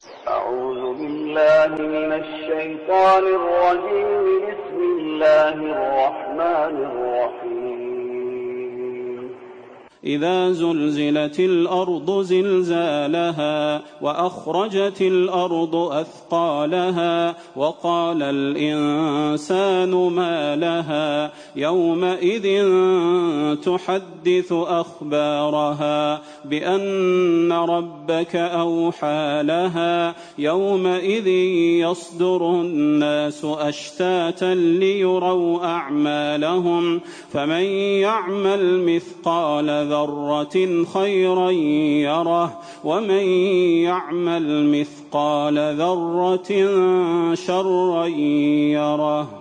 أعوذ بالله من الشيطان الرجيم. بسم الله الرحمن الرحيم. إذا زلزلت الأرض زلزالها وأخرجت الأرض أثقالها وقال الإنسان ما لها يومئذ تحدث أخبارها بأن ربك أوحى لها يومئذ يصدر الناس أشتاتا ليروا أعمالهم فمن يعمل مثقال ذرة خيرا يره ومن يعمل مثقال ذرة شرا يره.